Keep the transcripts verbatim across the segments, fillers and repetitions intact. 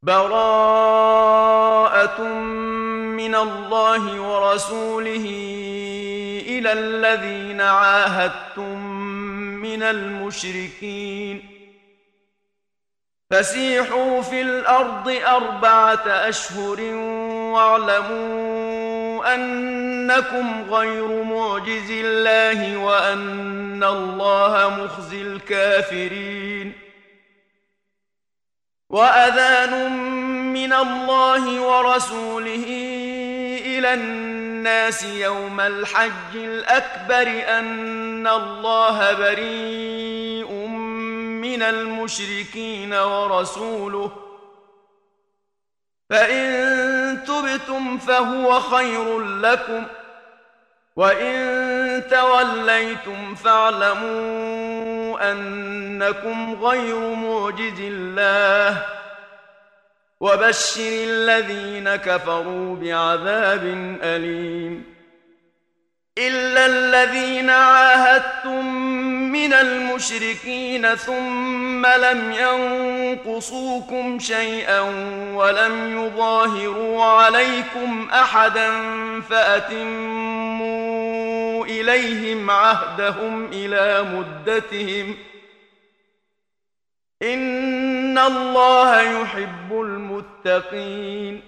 براءة من الله ورسوله إلى الذين عاهدتم من المشركين فسيحوا في الأرض أربعة أشهر واعلموا أنكم غير معجز الله وأن الله مخزي الكافرين وأذان من الله ورسوله إلى الناس يوم الحج الأكبر أن الله بريء من المشركين ورسوله فإن تبتم فهو خير لكم وإن توليتم فاعلموا أنكم غير معجز الله وبشر الذين كفروا بعذاب أليم إلا الذين عاهدتم من المشركين ثم لم ينقصوكم شيئا ولم يظاهروا عليكم أحدا فأتموا إليهم عهدهم إلى مدتهم إن الله يحب المتقين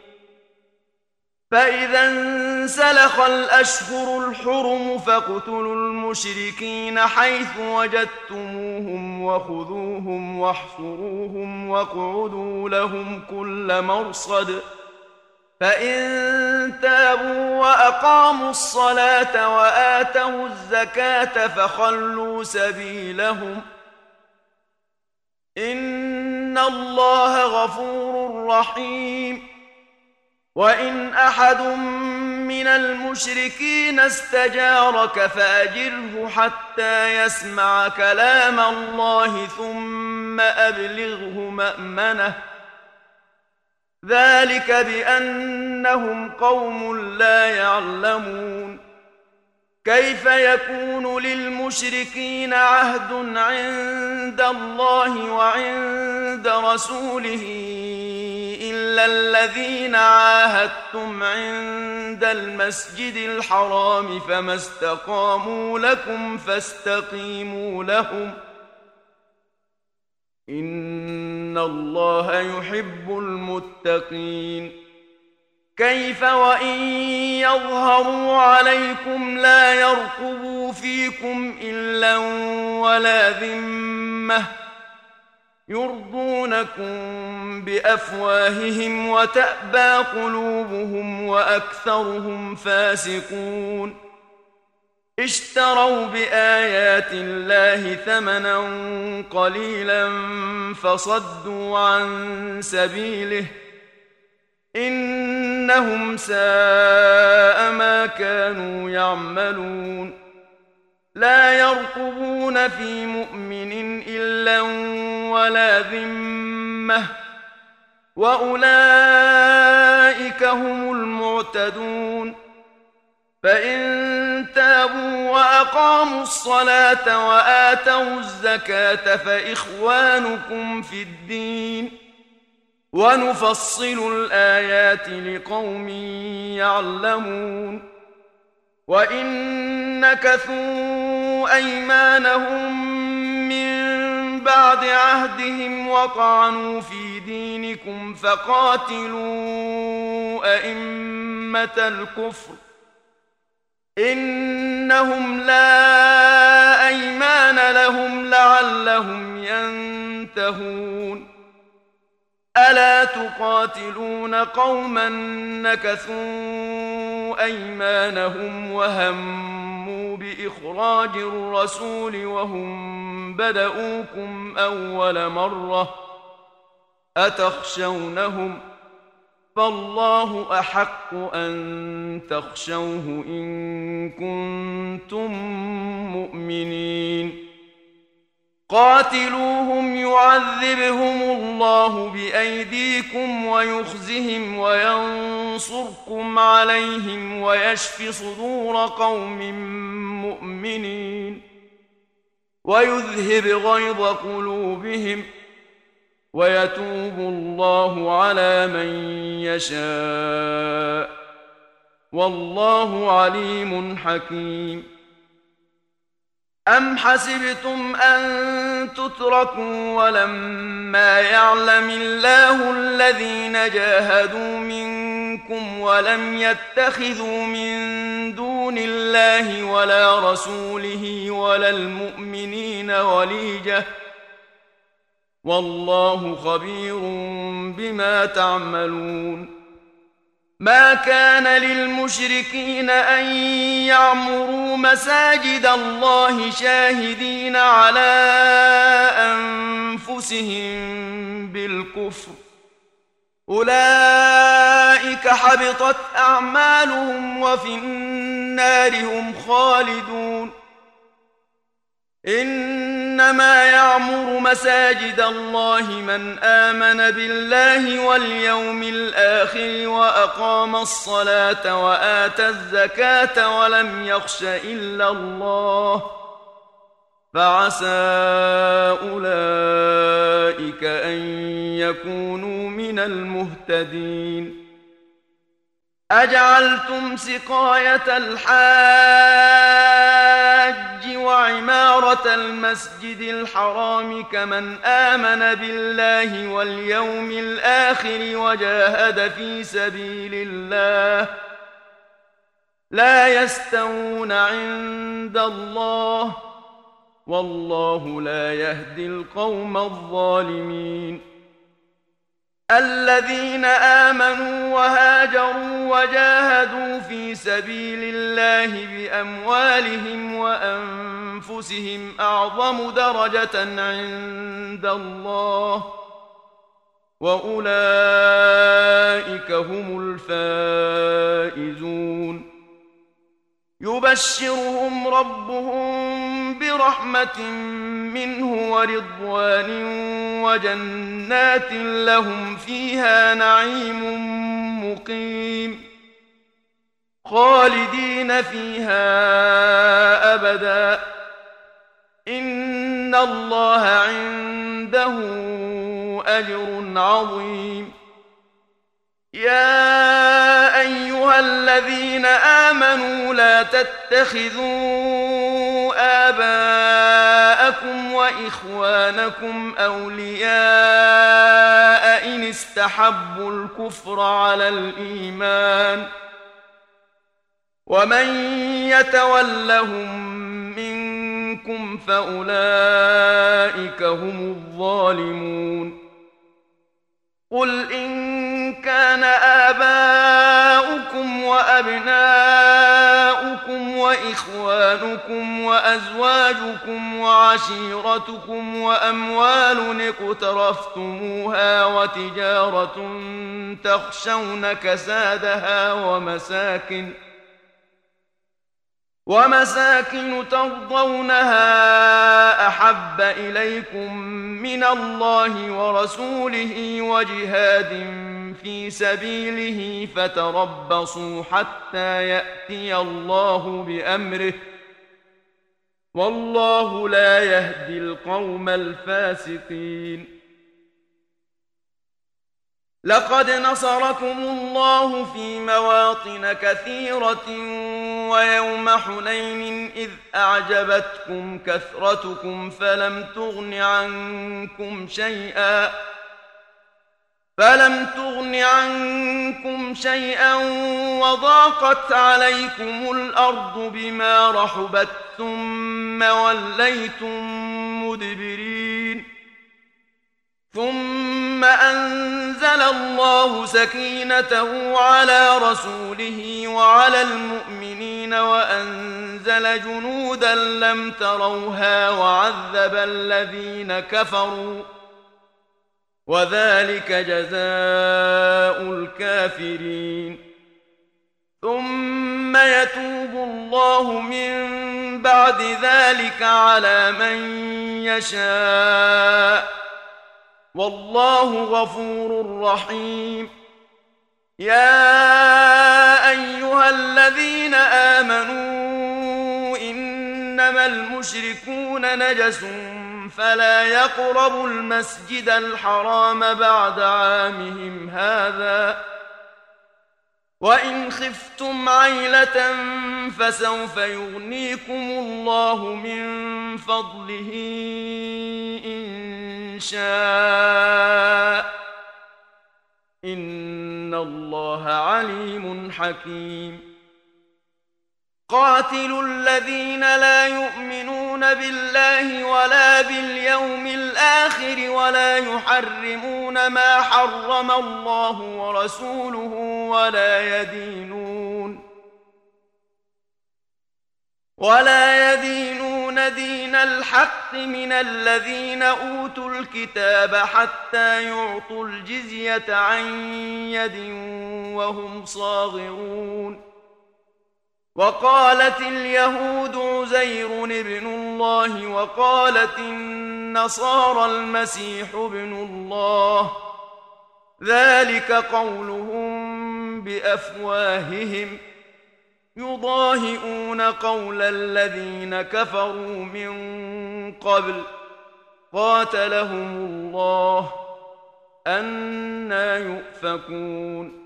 فإذا انسلخ الأشهر الحرم فاقتلوا المشركين حيث وجدتموهم وخذوهم واحصروهم واقعدوا لهم كل مرصد فإن تابوا وأقاموا الصلاة وآتوا الزكاة فخلوا سبيلهم إن الله غفور رحيم وإن أحد من المشركين استجارك فأجره حتى يسمع كلام الله ثم أبلغه مأمنه ذلك بأنهم قوم لا يعلمون كيف يكون للمشركين عهد عند الله وعند رسوله إلا الذين عاهدتم عند المسجد الحرام فما استقاموا لكم فاستقيموا لهم إن الله يحب المتقين كيف وإن يظهروا عليكم لا يرقبوا فيكم إلا ولا ذمة يرضونكم بأفواههم وتأبى قلوبهم وأكثرهم فاسقون اشتروا بآيات الله ثمنا قليلا فصدوا عن سبيله إنهم ساء ما كانوا يعملون لا يرقبون في مؤمن إلا ولا ذمة وأولئك هم المعتدون فإن تابوا وأقاموا الصلاة وآتوا الزكاة فإخوانكم في الدين ونفصل الآيات لقوم يعلمون وإن نكثوا أيمانهم من بعد عهدهم وطعنوا في دينكم فقاتلوا أئمة الكفر إنهم لا أيمان لهم لعلهم ينتهون ألا تقاتلون قوما نكثوا أيمانهم وهموا بإخراج الرسول وهم بدؤوكم أول مرة أتخشونهم فالله أحق أن تخشوه إن كنتم مؤمنين قاتلوهم يعذبهم الله بأيديكم ويخزهم وينصركم عليهم ويشف صدور قوم مؤمنين ويذهب غيظ قلوبهم ويتوب الله على من يشاء والله عليم حكيم. أم حسبتم أن تتركوا ولما يعلم الله الذين جاهدوا منكم ولم يتخذوا من دون الله ولا رسوله ولا المؤمنين وليجة والله خبير بما تعملون. ما كان للمشركين أن يعمروا مساجد الله شاهدين على أنفسهم بالكفر أولئك حبطت أعمالهم وفي النار هم خالدون. إنما يعمر مساجد الله من آمن بالله واليوم الآخر وأقام الصلاة وآتى الزكاة ولم يخش إلا الله فعسى أولئك أن يكونوا من المهتدين. أجعلتم سقاية الحاج وعمارة المسجد الحرام كمن آمن بالله واليوم الآخر وجاهد في سبيل الله لا يستوون عند الله والله لا يهدي القوم الظالمين. الذين آمنوا وهاجروا وجاهدوا في سبيل الله بأموالهم وأنفسهم أعظم درجة عند الله وأولئك هم الفائزون. يبشرهم ربهم برحمة منه ورضوان وجنات لهم فيها نعيم مقيم خالدين فيها أبدا إن الله عنده أجر عظيم. يا أيها الذين آمنوا لا تتخذوا آباءكم وإخوانكم أولياء إن استحبوا الكفر على الإيمان ومن يتولهم منكم فأولئك هم الظالمون. قل إن كان آباؤكم وأبناؤكم وإخوانكم وأزواجكم وعشيرتكم وأموال اقترفتموها وتجارة تخشون كسادها ومساكن ومساكن ترضونها أحب إليكم من الله ورسوله وجهاد في سبيله فتربصوا حتى يأتي الله بأمره والله لا يهدي القوم الفاسقين. لقد نصركم الله في مواطن كثيرة ويوم حنين إذ أعجبتكم كثرتكم فلم تغن عنكم شيئا فلم تغن عنكم شيئا وضاقت عليكم الأرض بما رحبت ثم وليتم مدبرين ثم أنزل الله سكينته على رسوله وعلى المؤمنين وأنزل جنودا لم تروها وعذب الذين كفروا وذلك جزاء الكافرين. ثم يتوب الله من بعد ذلك على من يشاء والله غفور رحيم. يا أيها الذين آمنوا إنما المشركون نجس فلا يقربوا المسجد الحرام بعد عامهم هذا وإن خفتم عيلة فسوف يغنيكم الله من فضله إن شاء إن الله عليم حكيم قاتلوا الذين لا يؤمنون بالله ولا باليوم الآخر ولا يحرمون ما حرم الله ورسوله ولا يدينون ولا يدينون دين الحق من الذين أوتوا الكتاب حتى يعطوا الجزية عن يد وهم صاغرون وقالت اليهود عزير ابن الله وقالت النصارى المسيح ابن الله ذلك قولهم بأفواههم يضاهئون قول الذين كفروا من قبل قاتلهم الله أنى يؤفكون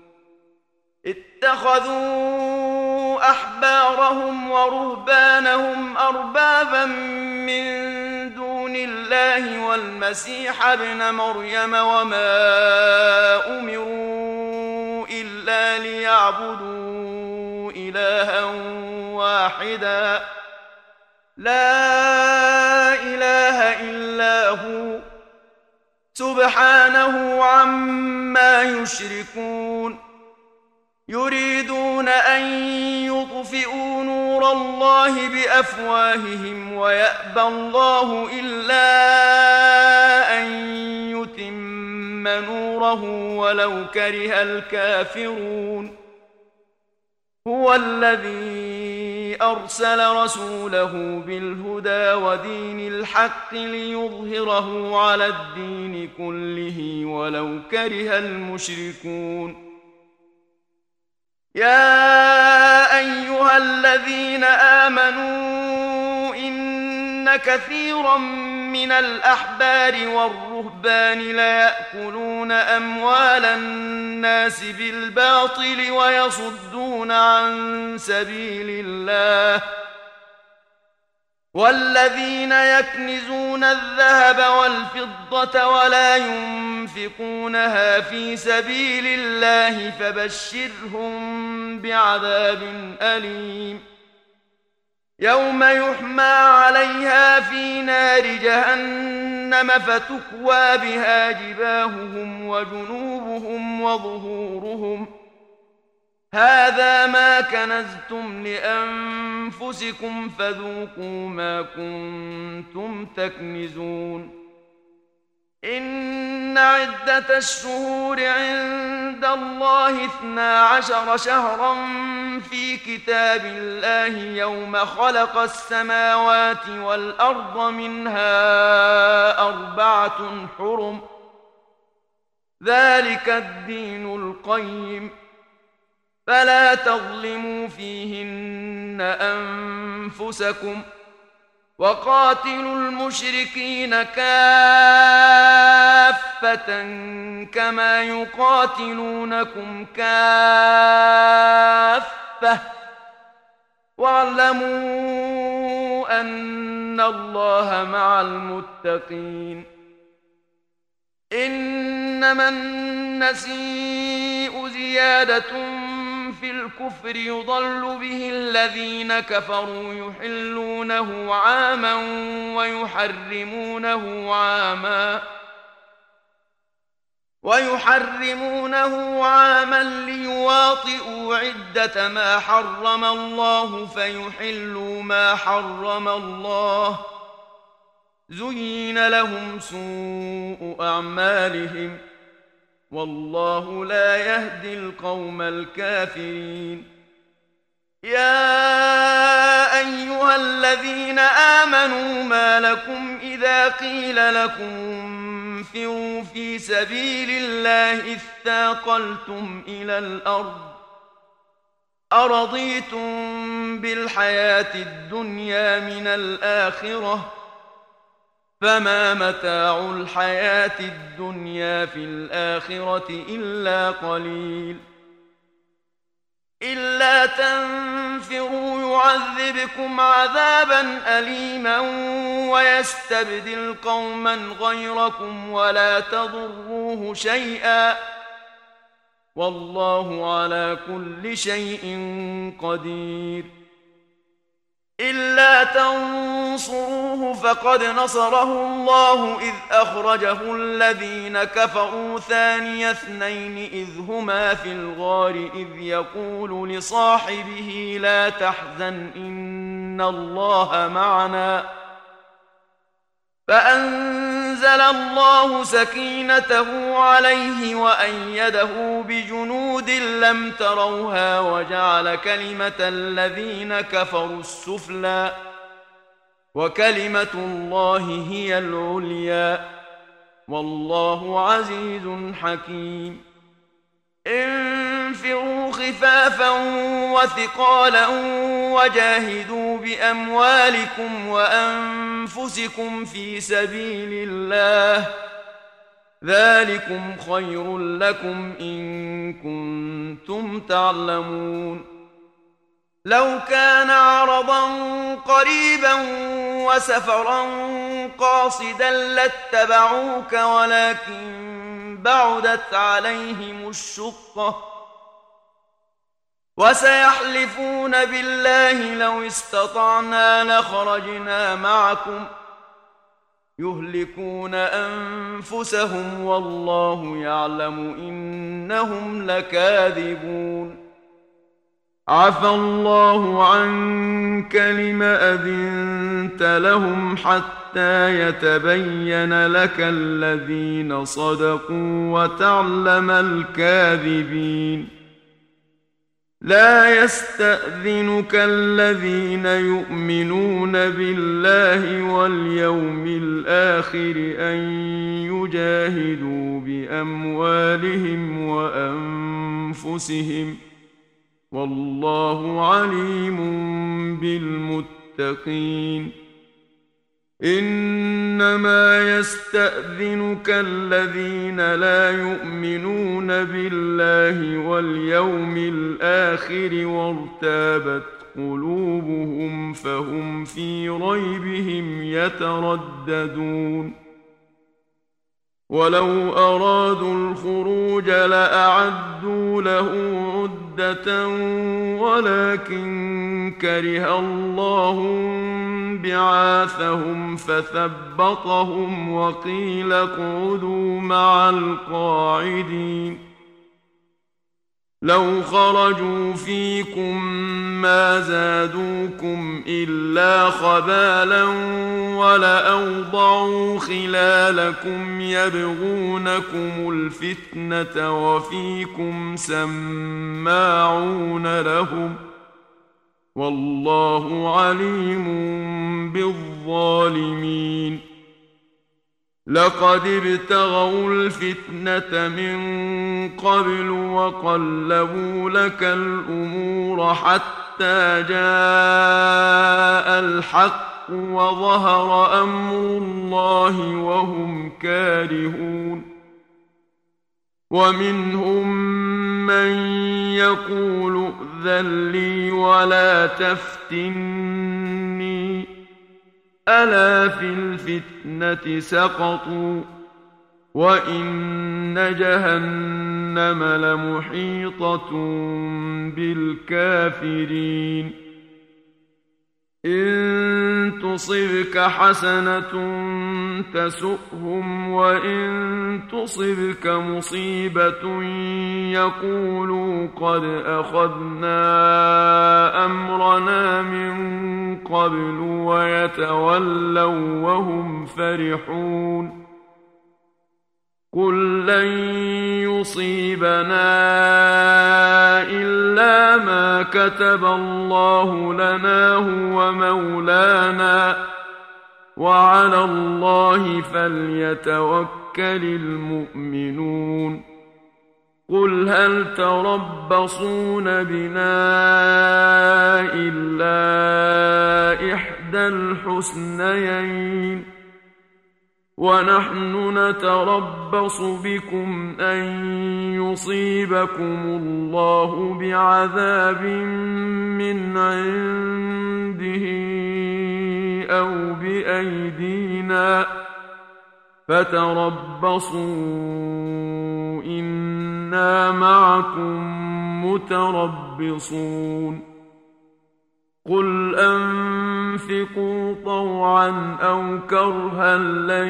اتخذوا أحبارهم ورهبانهم أربابا من دون الله والمسيح ابن مريم وما أمروا إلا ليعبدوا إلها واحدا لا إله إلا هو سبحانه عما يشركون يريدون أن يطفئوا نور الله بأفواههم ويأبى الله إلا أن يتم نوره ولو كره الكافرون هو الذي أرسل رسوله بالهدى ودين الحق ليظهره على الدين كله ولو كره المشركون يا أيها الذين آمنوا إن كثيرا من الأحبار والرهبان ليأكلون أموال الناس بالباطل ويصدون عن سبيل الله والذين يكنزون الذهب والفضة ولا ينفقونها في سبيل الله فبشرهم بعذاب أليم يوم يحمى عليها في نار جهنم فتكوى بها جباههم وجنوبهم وظهورهم هذا ما كنزتم لأنفسكم فذوقوا ما كنتم تكنزون إن عدة الشهور عند الله اثنا عشر شهرا في كتاب الله يوم خلق السماوات والأرض منها أربعة حرم ذلك الدين القيم فلا تظلموا فيهن أنفسكم وقاتلوا المشركين كافة كما يقاتلونكم كافة واعلموا أن الله مع المتقين إنما النسيء زيادة في الكفر يضل به الذين كفروا يحلونه عاما ويحرمونه عاما ويحرمونه عاما ليواطئوا عدة ما حرم الله فيحلوا ما حرم الله زين لهم سوء أعمالهم والله لا يهدي القوم الكافرين يا أيها الذين آمنوا ما لكم إذا قيل لكم انفروا في سبيل الله اثاقلتم إلى الأرض أرضيتم بالحياة الدنيا من الآخرة فما متاع الحياة الدنيا في الآخرة إلا قليل. إلا تنفروا يعذبكم عذابا أليما ويستبدل قوما غيركم ولا تضروه شيئا والله على كل شيء قدير. إلا تنصروه فقد نصره الله إذ أخرجه الذين كفروا ثاني اثنين إذ هما في الغار إذ يقول لصاحبه لا تحزن إن الله معنا فأنزل الله سكينته عليه وأيده بجنود لم تروها وجعل كلمة الذين كفروا السفلى وكلمة الله هي العليا والله عزيز حكيم. انفروا خفافا وثقالا وجاهدوا بأموالكم وأنفسكم في سبيل الله ذلكم خير لكم إن كنتم تعلمون. لو كان عرضا قريبا وسفرا قاصدا لاتبعوك ولكن بعدت عليهم الشقة وسيحلفون بالله لو استطعنا لخرجنا معكم يهلكون أنفسهم والله يعلم إنهم لكاذبون. عفى الله عنك لم أذنت لهم حتى يتبين لك الذين صدقوا وتعلم الكاذبين. لا يستأذنك الذين يؤمنون بالله واليوم الآخر أن يجاهدوا بأموالهم وأنفسهم والله عليم بالمتقين. إنما يستأذنك الذين لا يؤمنون بالله واليوم الآخر وارتابت قلوبهم فهم في ريبهم يترددون. ولو أرادوا الخروج لأعدوا له عدة ولكن كره الله بعاثهم فثبطهم وقيل اقعدوا مع القاعدين. لو خرجوا فيكم ما زادوكم إلا خبالا ولأوضعوا خلالكم يبغونكم الفتنة وفيكم سماعون لهم والله عليم بالظالمين. لقد ابتغوا الفتنة من قبل وقلبوا لك الأمور حتى جاء الحق وظهر أمر الله وهم كارهون. ومنهم من يقول ائذن لي ولا تفتني ألا في الفتنة سقطوا وإن جهنم لمحيطة بالكافرين. إن تصبك حسنة تسؤهم وإن تصبك مصيبة يقولوا قد أخذنا أمرنا من قبل ويتولوا وهم فرحون. قل لن يصيبنا إلا ما كتب الله لنا هو مولانا وعلى الله فليتوكل المؤمنون. قل هل تربصون بنا إلا إحدى الحسنيين ونحن نتربص بكم أن يصيبكم الله بعذاب من عنده أو بأيدينا فتربصوا إنا معكم متربصون قل أنفقوا طوعا أو كرها لن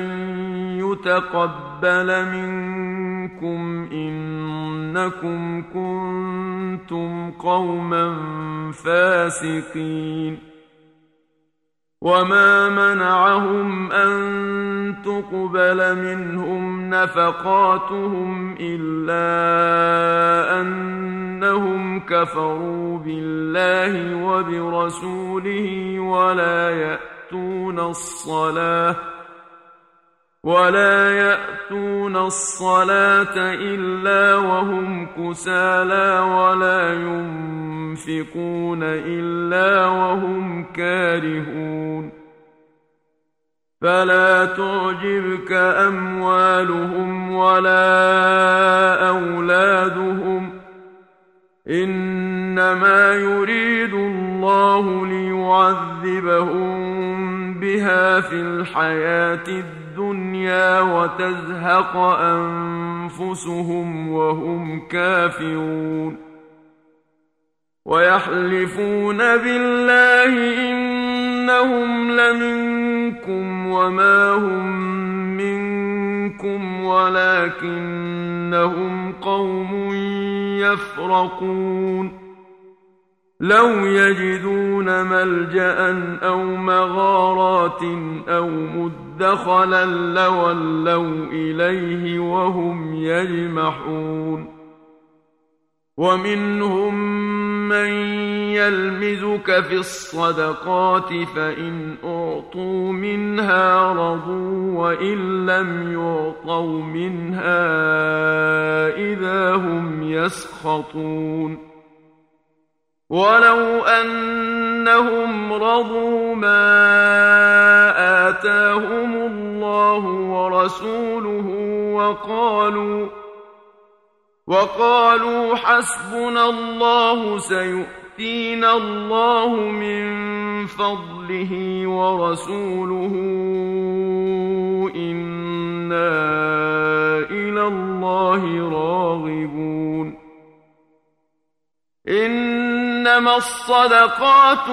يتقبل منكم إنكم كنتم قوما فاسقين وما منعهم أن تقبل منهم نفقاتهم إلا أنهم كفروا بالله وبرسوله ولا يأتون الصلاة ولا يأتون الصلاة إلا وهم كسالى ولا ينفقون إلا وهم كارهون فلا تعجبك أموالهم ولا أولادهم إنما يريد الله ليعذبهم بها في الحياة الدنيا وتزهق أنفسهم وهم كافرون ويحلفون بالله إنهم لمنكم وما هم منكم ولكنهم قوم يفرقون لو يجدون ملجأ أو مغارات أو مدخلا لولوا إليه وهم يجمحون ومنهم من يلمزك في الصدقات فإن أعطوا منها رضوا وإن لم يعطوا منها إذا هم يسخطون ولو أنهم رضوا ما آتاهم الله ورسوله وقالوا وقالوا حسبنا الله سيؤتينا الله من فضله ورسوله إنا إلى الله راغبون إنما الصدقات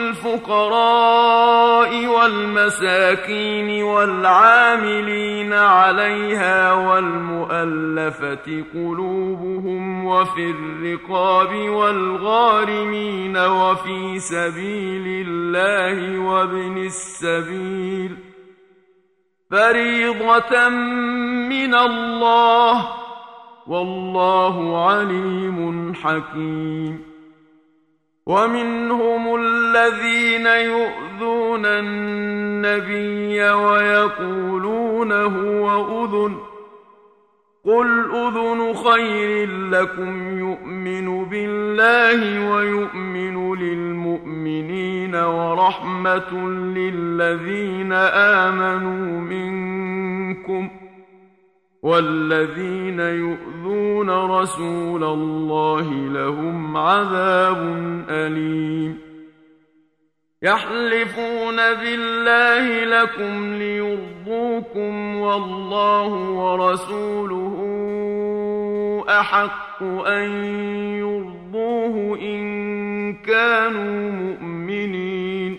للفقراء والمساكين والعاملين عليها والمؤلفة قلوبهم وفي الرقاب والغارمين وفي سبيل الله وابن السبيل فريضة من الله والله عليم حكيم ومنهم الذين يؤذون النبي ويقولون هو أذن قل أذن خير لكم يؤمن بالله ويؤمن للمؤمنين ورحمة للذين آمنوا منكم والذين يؤذون رسول الله لهم عذاب أليم يحلفون بالله لكم ليرضوكم والله ورسوله أحق أن يرضوه إن كانوا مؤمنين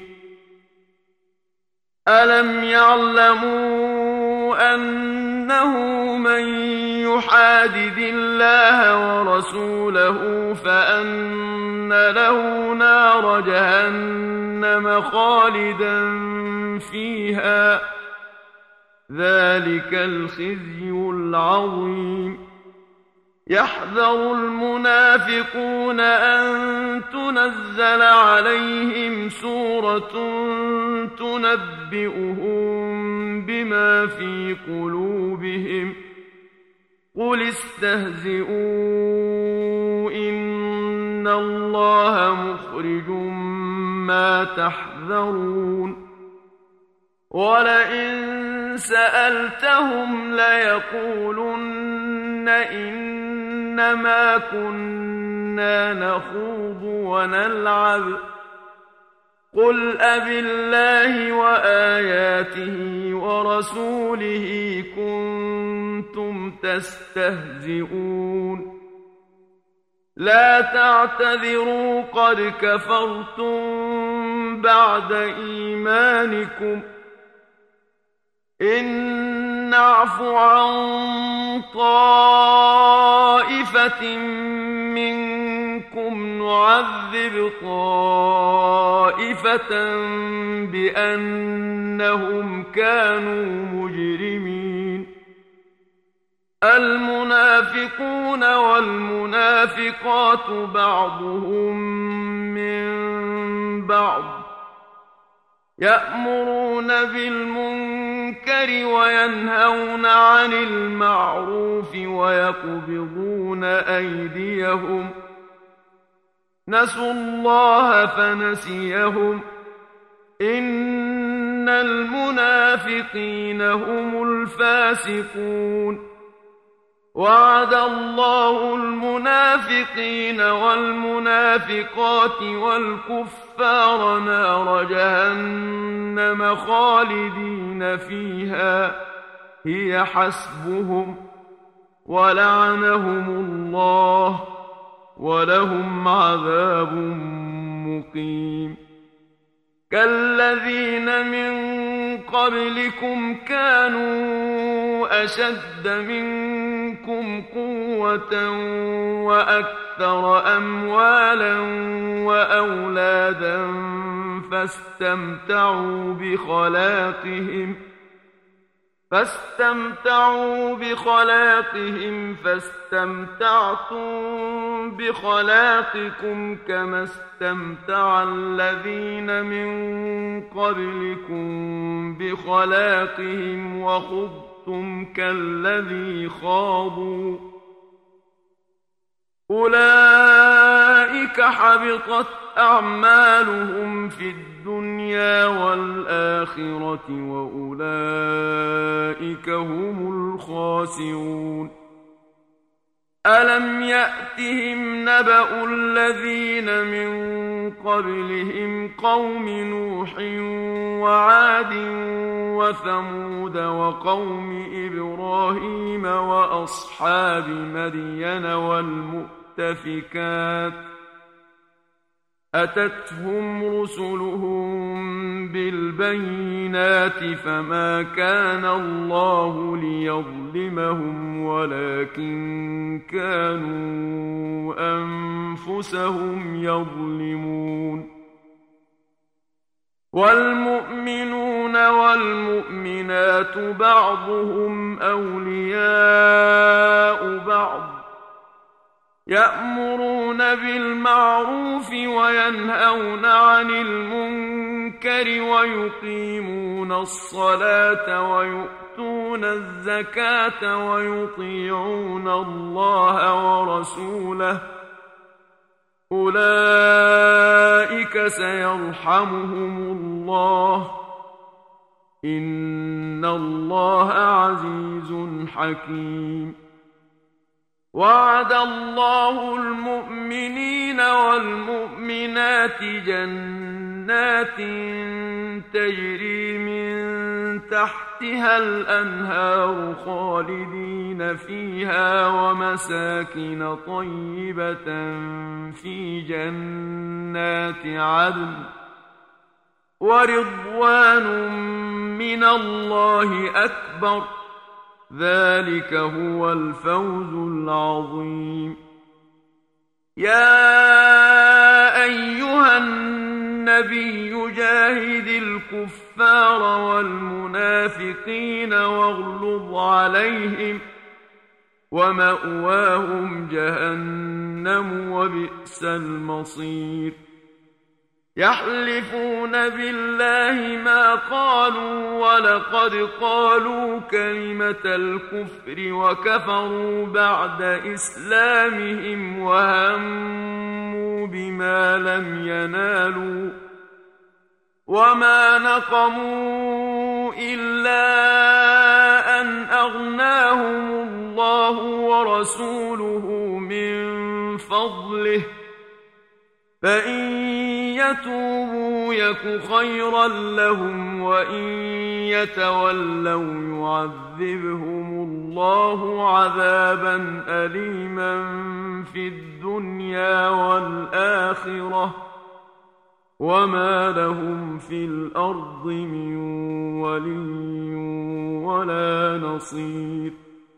ألم يعلموا أنه من يحادد الله ورسوله فأن له نار جهنم خالدا فيها ذلك الخزي العظيم يحذر المنافقون أن تنزل عليهم سورة تنبئهم بما في قلوبهم قل استهزئوا إن الله مخرج ما تحذرون ولئن سألتهم ليقولن إنما كنا نخوض ونلعب قل أبالله وآياته ورسوله كنتم تستهزئون لا تعتذروا قد كفرتم بعد إيمانكم إن نعف عن طائفة منكم نعذب طائفة بأنهم كانوا مجرمين المنافقون والمنافقات بعضهم من بعض يأمرون بالمنكر وينهون عن المعروف ويقبضون أيديهم نسوا الله فنسيهم إن المنافقين هم الفاسقون وعد الله المنافقين والمنافقات والكفار نار جهنم خالدين فيها هي حسبهم ولعنهم الله ولهم عذاب مقيم كالذين من قبلكم كانوا أشد منكم قوة وأكثر أموالا وأولادا فاستمتعوا بخلاقهم فاستمتعوا بخلاقهم فاستمتعتم بخلاقكم كما استمتع الذين من قبلكم بخلاقهم وخضتم كالذي خاضوا أولئك حبطت أعمالهم في الدنيا والآخرة وأولئك هم الخاسرون ألم يأتهم نبأ الذين من قبلهم قوم نوح وعاد وثمود وقوم إبراهيم وأصحاب مدين والمؤتفكات أتتهم رسلهم بالبينات فما كان الله ليظلمهم ولكن كانوا أنفسهم يظلمون والمؤمنون والمؤمنات بعضهم أولياء بعض يأمرون بالمعروف وينهون عن المنكر ويقيمون الصلاة ويؤتون الزكاة ويطيعون الله ورسوله أولئك سيرحمهم الله إن الله عزيز حكيم وعد الله المؤمنين والمؤمنات جنات تجري من تحتها الأنهار خالدين فيها ومساكن طيبة في جنات عدن ورضوان من الله أكبر ذلك هو الفوز العظيم يا أيها النبي جاهد الكفار والمنافقين واغلظ عليهم ومأواهم جهنم وبئس المصير يحلفون بالله ما قالوا ولقد قالوا كلمة الكفر وكفروا بعد إسلامهم وهموا بما لم ينالوا وما نقموا إلا آتاهم الله ورسوله من فضله فإن يتوبوا يك خيرا لهم وإن يتولوا يعذبهم الله عذابا أليما في الدنيا والآخرة وما لهم في الأرض من ولي ولا نصير.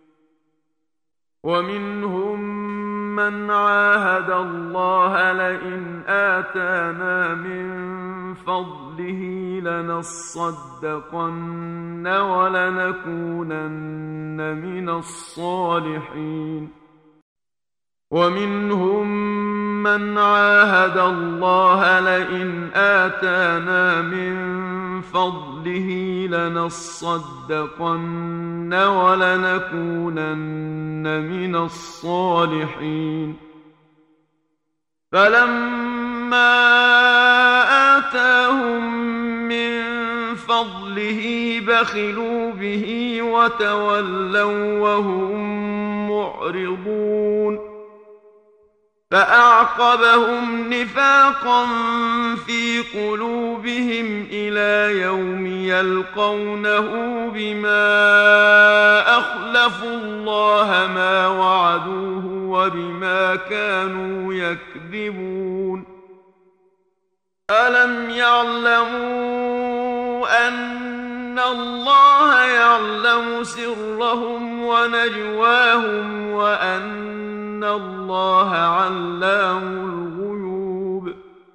ومنهم من عاهد الله لئن آتانا من فضله لنصدقن ولنكونن من الصالحين. ومنهم من عاهد الله لئن آتانا من فضله لنصدقن ولنكونن من الصالحين. فلما آتاهم من فضله بخلوا به وتولوا وهم معرضون. فأعقبهم نفاقا في قلوبهم إلى يوم يلقونه بما أخلفوا الله ما وعدوه وبما كانوا يكذبون. ألم يعلموا أن الله يعلم سرهم ونجواهم وأن إن الله علام الغيوب.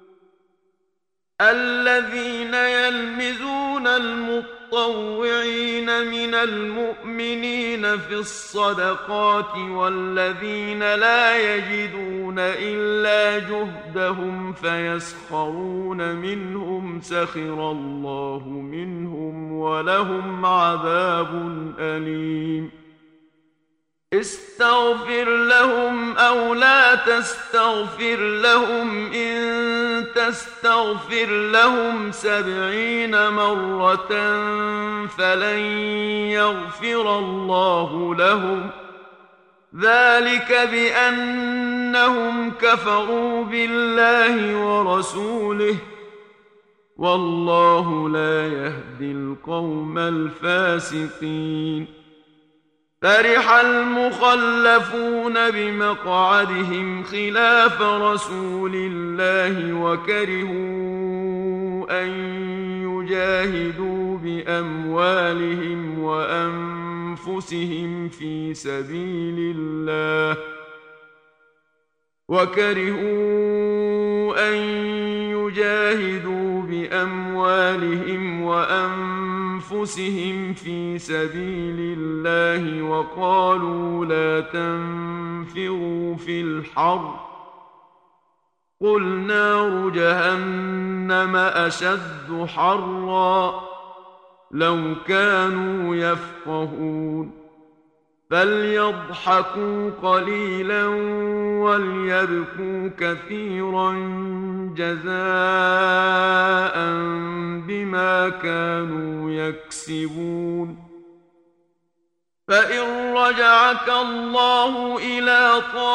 الذين يلمزون المطوعين من المؤمنين في الصدقات والذين لا يجدون إلا جهدهم فيسخرون منهم سخر الله منهم ولهم عذاب أليم. استغفر لهم أو لا تستغفر لهم إن تستغفر لهم سبعين مرة فلن يغفر الله لهم ذلك بأنهم كفروا بالله ورسوله والله لا يهدي القوم الفاسقين. فرح المخلفون بمقعدهم خلاف رسول الله وكرهوا أن يجاهدوا بأموالهم وأنفسهم في سبيل الله وكرهوا أن يجاهدوا بأموالهم وأنفسهم في سبيل الله وقالوا لا تنفروا في الحر قل نار جهنم أشد حرا لو كانوا يفقهون. فليضحكوا قليلا وليبكوا كثيرا جزاء بما كانوا يكسبون. فإن رجعك الله إلى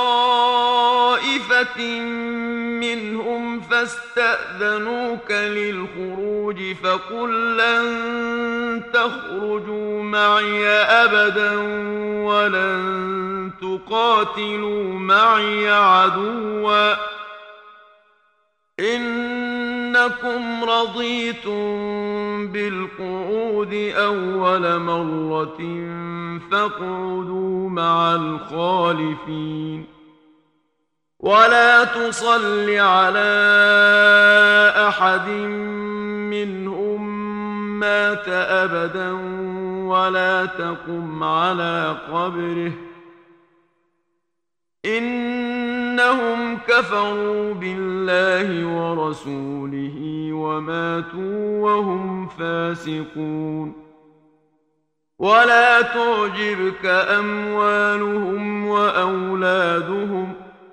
طائفة منهم فاستأذنوك للخروج فقل لن تخرجوا معي أبدا ولن تقاتلوا معي عدوا إنكم رضيتم بالقعود أول مرة فاقعدوا مع الخالفين. ولا تصل على أحد منهم مات أبدا ولا تقم على قبره إنهم كفروا بالله ورسوله وماتوا وهم فاسقون. ولا تعجبك أموالهم وأولادهم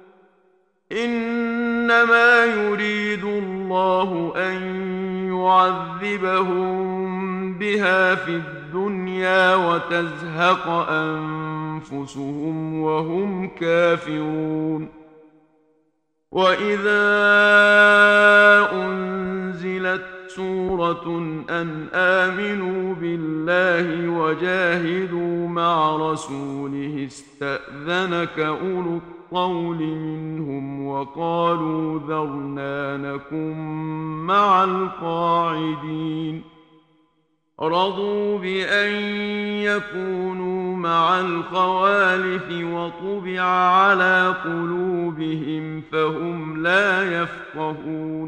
إنما يريد الله أن يعذبهم بها في الدنيا الدنيا وتزهق أنفسهم وهم كافرون. وإذا أنزلت سورة أن آمنوا بالله وجاهدوا مع رسوله استأذنك أولو الطول منهم وقالوا ذرنا نكن مع القاعدين. رضوا بأن يكونوا مع الخوالف وطبع على قلوبهم فهم لا يفقهون.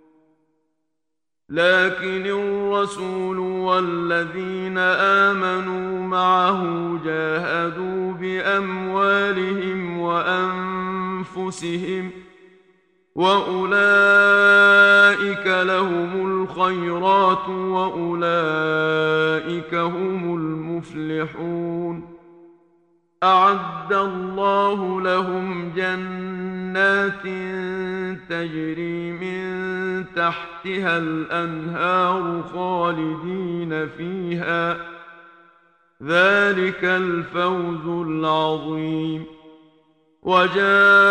لكن الرسول والذين آمنوا معه جاهدوا بأموالهم وأنفسهم وأولئك لهم الخيرات وأولئك هم المفلحون. أعد الله لهم جنات تجري من تحتها الأنهار خالدين فيها، ذلك الفوز العظيم. وجاء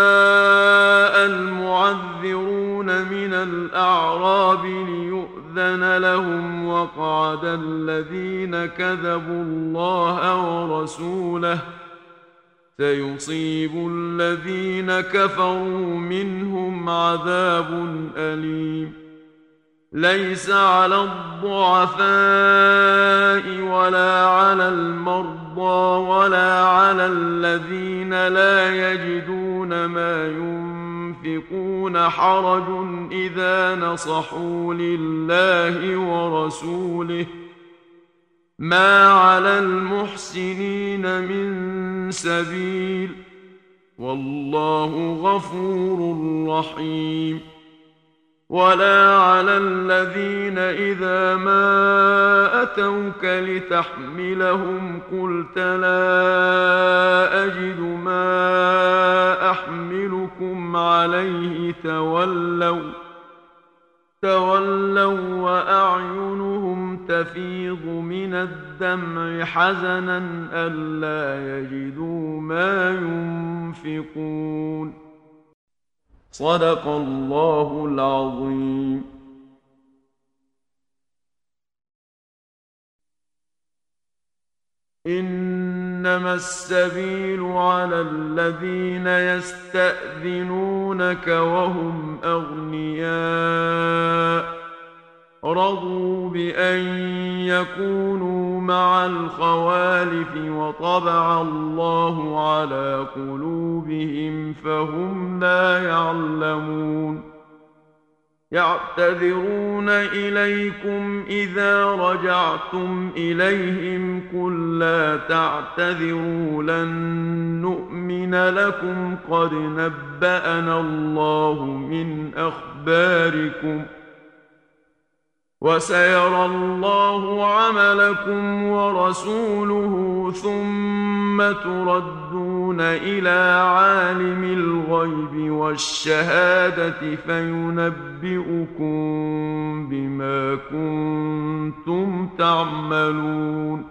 المعذرون من الأعراب ليؤذن لهم وقعد الذين كذبوا الله ورسوله، سيصيب الذين كفروا منهم عذاب أليم. ليس على الضعفاء ولا على المرضى ولا على الذين لا يجدون ما ينفقون حرج إذا نصحوا لله ورسوله، ما على المحسنين من سبيل، والله غفور رحيم. ولا على الذين إذا ما أتوك لتحملهم قلت لا أجد ما أحملكم عليه تولوا تولوا وأعينهم تفيض من الدمع حزنا ألا يجدوا ما ينفقون. صدق الله العظيم. إنما السبيل على الذين يستأذنونك وهم أغنياء رضوا بأن يكونوا مع الخوالف وطبع الله على قلوبهم فهم لا يعلمون. يعتذرون إليكم إذا رجعتم إليهم قل لا تعتذروا لن نؤمن لكم قد نبأنا الله من أخباركم وسيرى الله عملكم ورسوله ثم تردون إلى عالم الغيب والشهادة فينبئكم بما كنتم تعملون.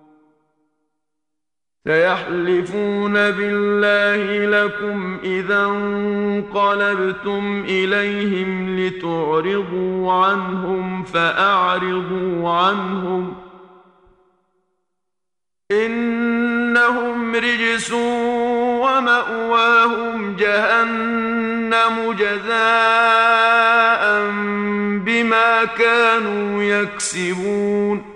سيحلفون بالله لكم إذا انقلبتم إليهم لتعرضوا عنهم فأعرضوا عنهم إنهم رجس ومأواهم جهنم جزاء بما كانوا يكسبون.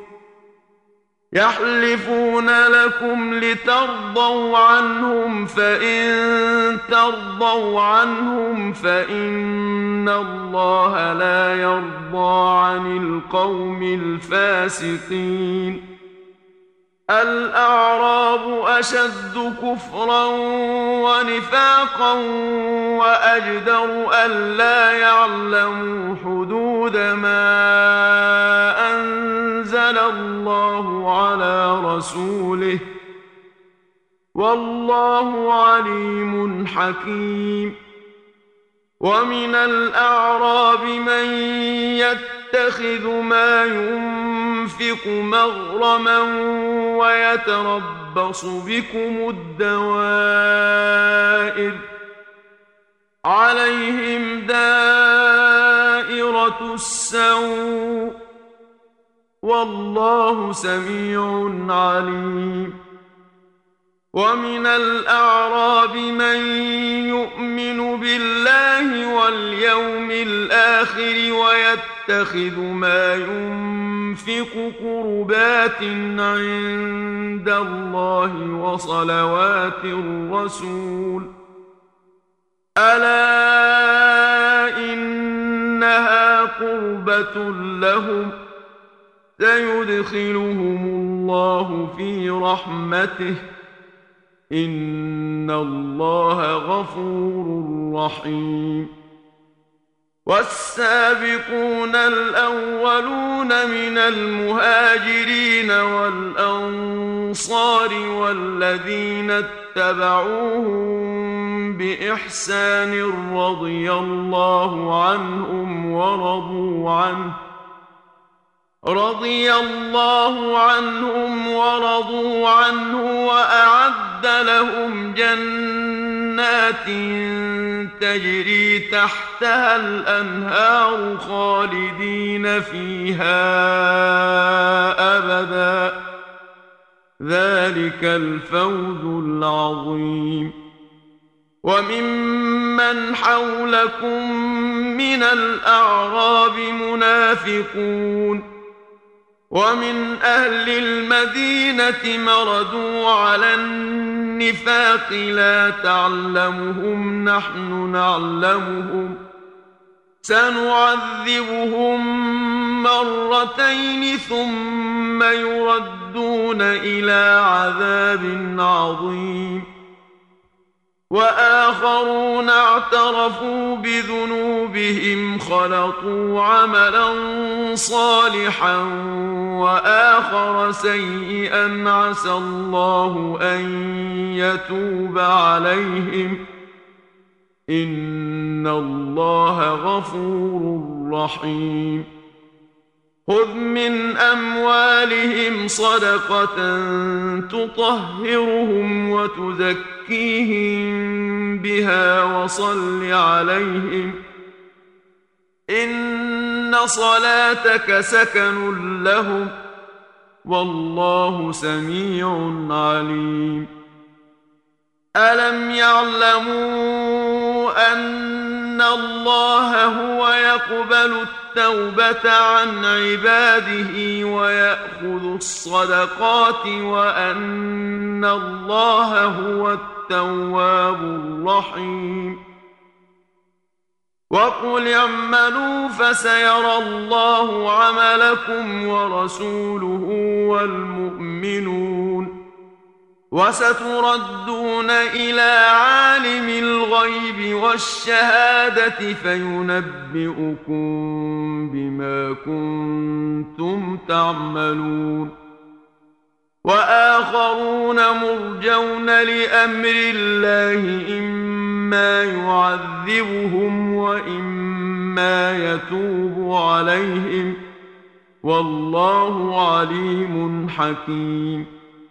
يحلفون لكم لترضوا عنهم فإن ترضوا عنهم فإن الله لا يرضى عن القوم الفاسقين. الأعراب أشد كفرا ونفاقا وأجدر ألا يعلموا حدود ما أنزل الله على رسوله والله عليم حكيم. ومن الأعراب من يتخذ ما ينفق ينفق مغرما ويتربص بكم الدوائر عليهم دائرة السوء والله سميع عليم. ومن الأعراب من يؤمن بالله واليوم الآخر ويتخذ ما ينفق قربات عند الله وصلوات الرسول ألا إنها قربة لهم سيدخلهم الله في رحمته إن الله غفور رحيم. والسابقون الأولون من المهاجرين والأنصار والذين اتبعوهم بإحسان رضي الله عنهم ورضوا عنه رضي الله عنهم ورضوا عنه وأعد لهم جنات تجري تحتها الأنهار خالدين فيها أبدا ذلك الفوز العظيم. وممن حولكم من الأعراب منافقون ومن أهل المدينة مردوا على النفاق لا تعلمهم نحن نعلمهم سنعذبهم مرتين ثم يردون إلى عذاب عظيم. وآخرون اعترفوا بذنوبهم خلطوا عملا صالحا وآخر سيئا عسى الله أن يتوب عليهم إن الله غفور رحيم. خذ من أموالهم صدقة تطهرهم وتزكيهم بها وصل عليهم إن صلاتك سكن لهم والله سميع عليم. ألم يعلموا أن الله هو يقبل التوبة عن عباده ويأخذ الصدقات وأن الله هو التواب الرحيم. وقل اعملوا فسيرى الله عملكم ورسوله والمؤمنون وستردون إلى عالم الغيب والشهادة فينبئكم بما كنتم تعملون. وآخرون مرجون لأمر الله إما يعذبهم وإما يتوب عليهم والله عليم حكيم.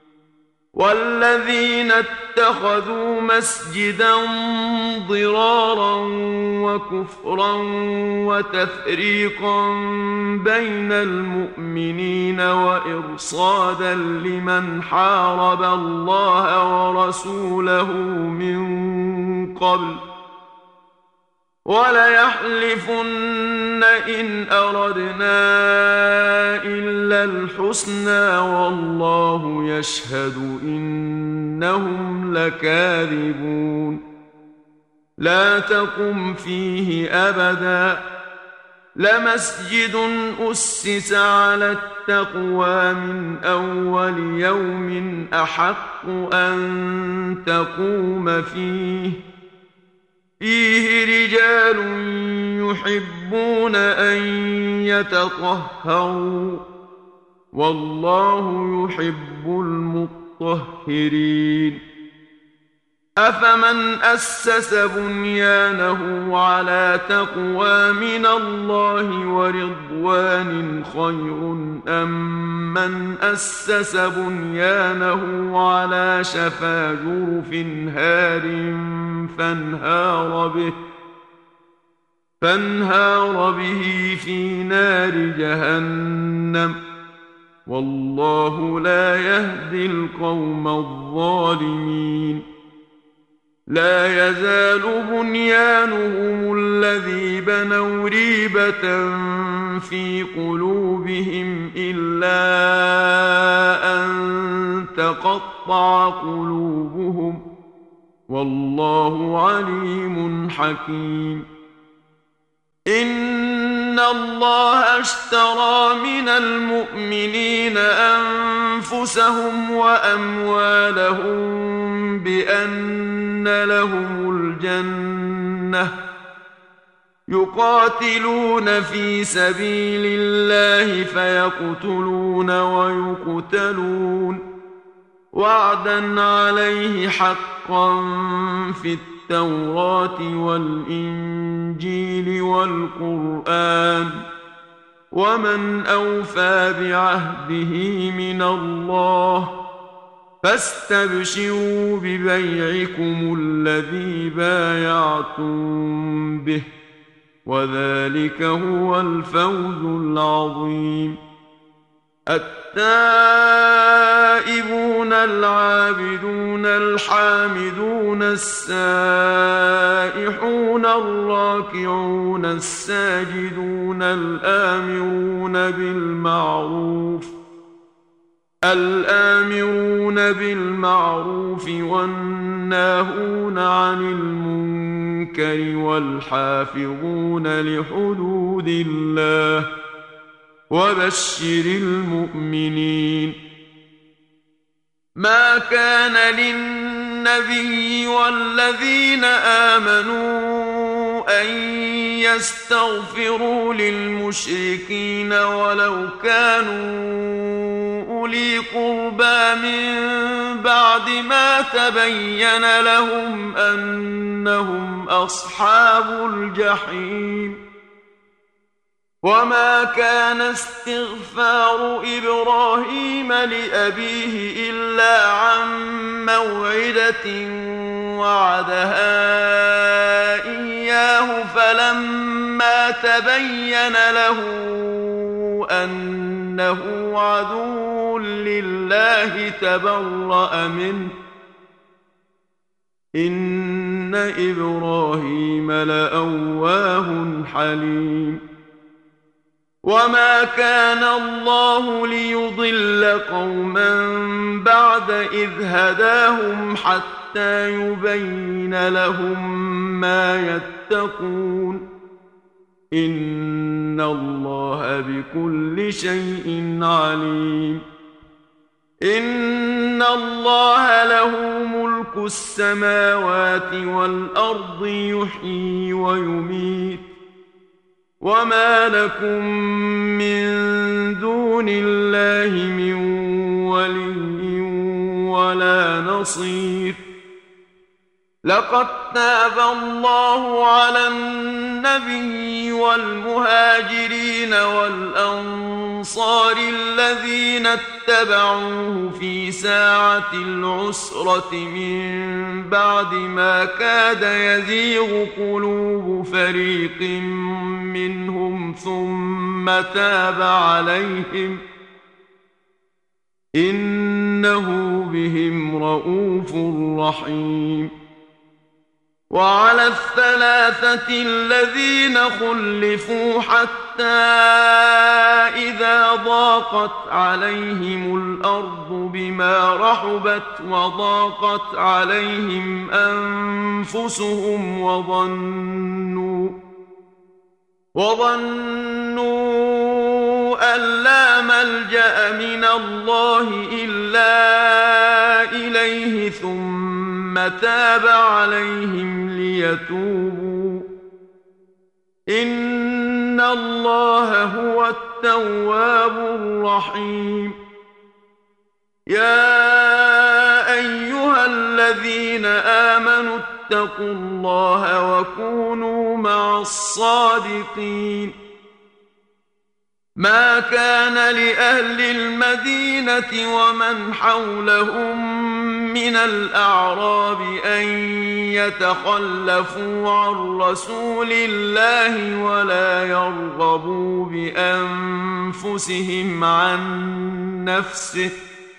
والذين اتخذوا مسجدا ضرارا وكفرا وتفريقا بين المؤمنين وإرصادا لمن حارب الله ورسوله من قبل وليحلفن إن أردنا إلا الحسنى والله يشهد إنهم لكاذبون. لا تقم فيه أبدا لمسجد أسس على التقوى من أول يوم أحق أن تقوم فيه فيه رجال يحبون أن يتطهروا والله يحب المطهرين. أفمن أسس بنيانه على تقوى من الله ورضوان خير أم من أسس بنيانه على شفا جرف هار فانهار به فانهار به في نار جهنم والله لا يهدي القوم الظالمين لا يزال بنيانهم الذي بنوا ريبة في قلوبهم إلا أن تقطع قلوبهم والله عليم حكيم إن الله اشترى من المؤمنين أنفسهم وأموالهم بأن لهم الجنة يقاتلون في سبيل الله فيقتلون ويقتلون وعدا عليه حقا في التوراة والإنجيل والقرآن ومن أوفى بعهده من الله فاستبشروا ببيعكم الذي بايعتم به وذلك هو الفوز العظيم التائبون العابدون الحامدون السائحون الراكعون الساجدون الآمرون بالمعروف الآمرون بالمعروف والناهون عن المنكر والحافظون لحدود الله وبشر المؤمنين ما كان للنبي والذين آمنوا أن يستغفروا للمشركين ولو كانوا أولي قربى من بعد ما تبين لهم أنهم أصحاب الجحيم وما كان استغفار إبراهيم لأبيه إلا عن موعدة وعدها إياه فلما تبين له أنه عدو لله تبرأ منه إن إبراهيم لأواه حليم وما كان الله ليضل قوما بعد إذ هداهم حتى يبين لهم ما يتقون إن الله بكل شيء عليم إن الله له ملك السماوات والأرض يحيي ويميت وما لكم من دون الله من ولي ولا نصير لقد تاب الله على النبي والمهاجرين والأنصار الذين اتبعوه في ساعة العسرة من بعد ما كاد يزيغ قلوب فريق منهم ثم تاب عليهم إنه بهم رءوف رحيم وعلى الثلاثة الذين خلفوا حتى إذا ضاقت عليهم الأرض بما رحبت وضاقت عليهم أنفسهم وظنوا وظنوا أن لا ملجأ من الله إلا إليه ثم تاب عليهم ليتوبوا إن الله هو التواب الرحيم يا أيها أيها الذين آمنوا اتقوا الله وكونوا مع الصادقين ما كان لأهل المدينة ومن حولهم من الأعراب أن يتخلفوا عن رسول الله ولا يرغبوا بأنفسهم عن نفسه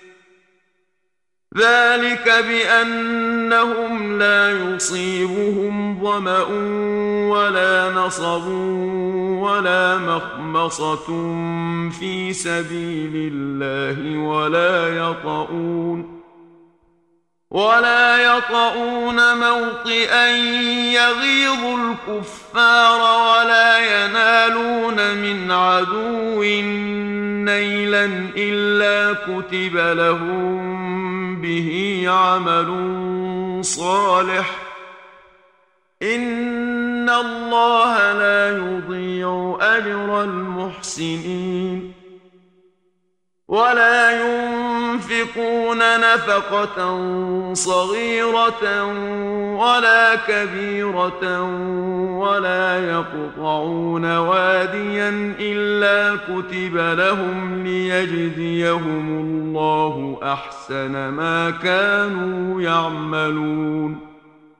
ذلك بأنهم لا يصيبهم ظمأ ولا نصب ولا مخمصة في سبيل الله ولا يطؤون ولا يطؤون موطئا يغيظ الكفار ولا ينالون من عدو نيلا إلا كتب لهم به عمل صالح إن الله لا يضيع أجر المحسنين ولا ينفقون نفقة صغيرة ولا كبيرة ولا يقطعون واديا إلا كتب لهم ليجزيهم الله أحسن ما كانوا يعملون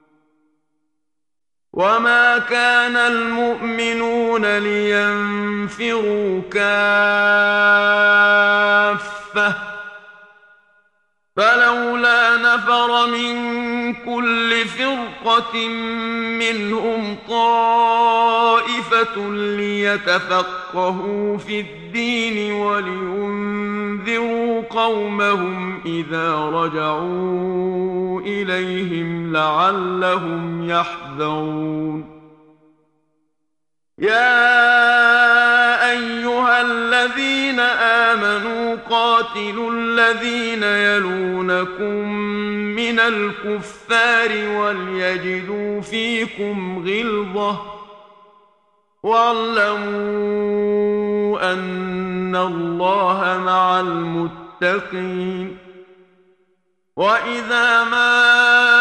وما كان المؤمنون لينفروا كافة فلولا نفر من كل فرقة منهم طائفة ليتفقهوا في الدين ولينذروا قومهم إذا رجعوا إليهم لعلهم يحذرون يا أيها الذين آمنوا قاتلوا الذين يلونكم من الكفار وليجدوا فيكم غلظة واعلموا أن الله مع المتقين وإذا ما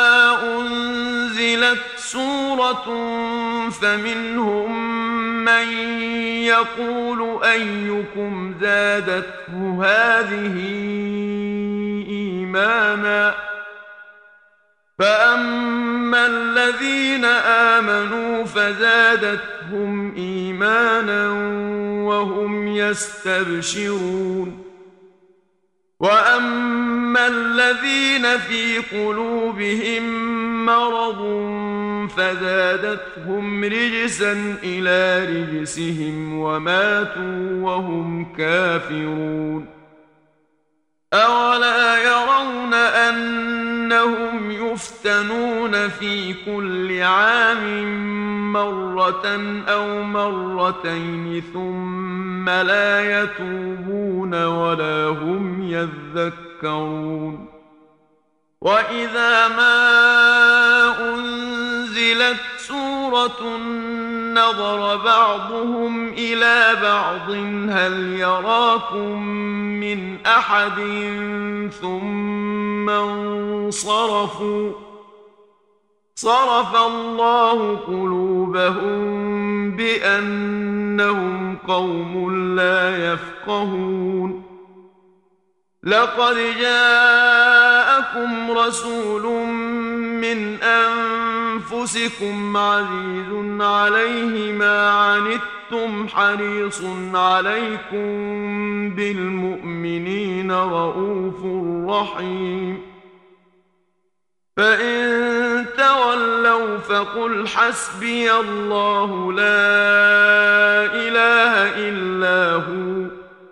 أنزلت سورة فمنهم من يقول أيكم زادته هذه إيمانا فأما الذين آمنوا فزادتهم إيمانا وهم يستبشرون وأما الذين في قلوبهم مرض فزادتهم رجسا إلى رجسهم وماتوا وهم كافرون أولا يرون أنهم يفتنون في كل عام مرة أو مرتين ثم لا يتوبون ولا هم يذكرون وإذا ما أنزلت سورة نظر بعضهم إلى بعض هل يراكم من أحد ثم انصرفوا صرف الله قلوبهم بأنهم قوم لا يفقهون لقد جاءكم رسول من أنفسكم عزيز عليه ما عنتم حريص عليكم بالمؤمنين رؤوف رحيم فإن تولوا فقل حسبي الله لا إله إلا هو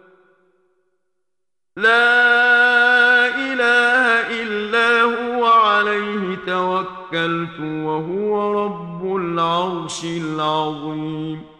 لا إله إلا هو عليه توكلت وهو رب العرش العظيم